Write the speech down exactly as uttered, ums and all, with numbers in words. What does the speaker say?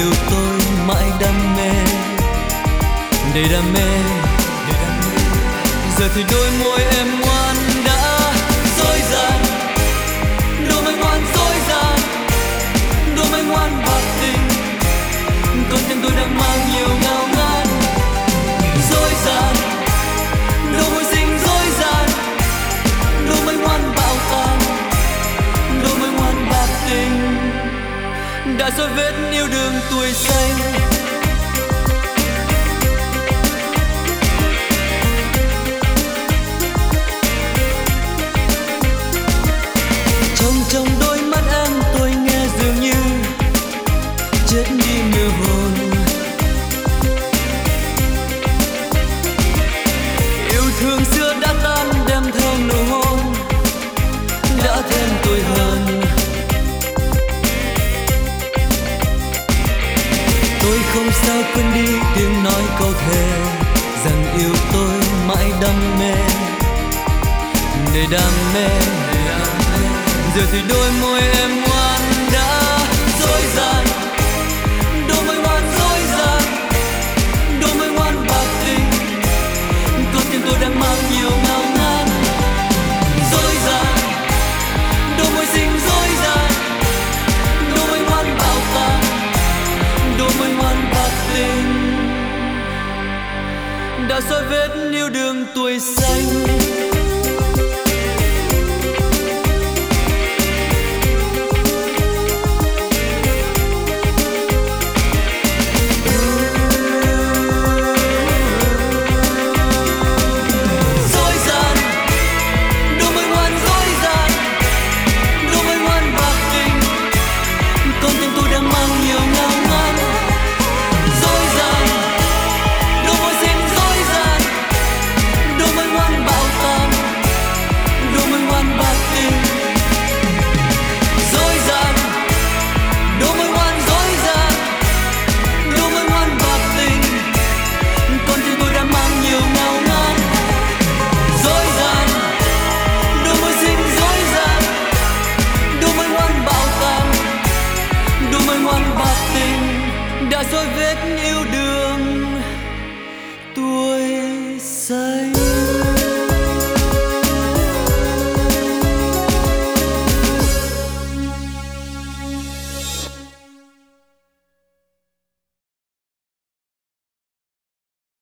yêu tôi mãi đam mê, đầy đam mê, đầy đam mê. Giờ thì đôi môi em ngoan đã dối gian, đôi môi ngoan dối gian, đôi môi ngoan bạc tình, con tim tôi đang mang nhiều ngao ngán. Dối gian, đôi môi xinh dối gian, đôi môi ngoan bạo tàn, đôi môi ngoan bạc tình, đã dấu vết yêu đương tuổi xanh. Trong trong đôi mắt em tôi nghe dường như chết đi nửa hồn. Yêu thương xưa đã tan đem theo nụ hôn, đã thêm tôi hơn. Tôi không sao quên đi tiếng nói câu thề rằng yêu tôi mãi đam mê, để đam mê. Giờ thì đôi môi em ngoan đã dối gian, đôi môi ngoan dối gian, đôi môi ngoan bạc tình, con tim tôi đang mang nhiều ngao ngán. Dối gian, đôi môi xinh dối gian, đôi môi ngoan bạo tàn, đôi môi ngoan bạc tình, đã dấu vết yêu đương tuổi xanh. Đã dối vết yêu đương tuổi xanh.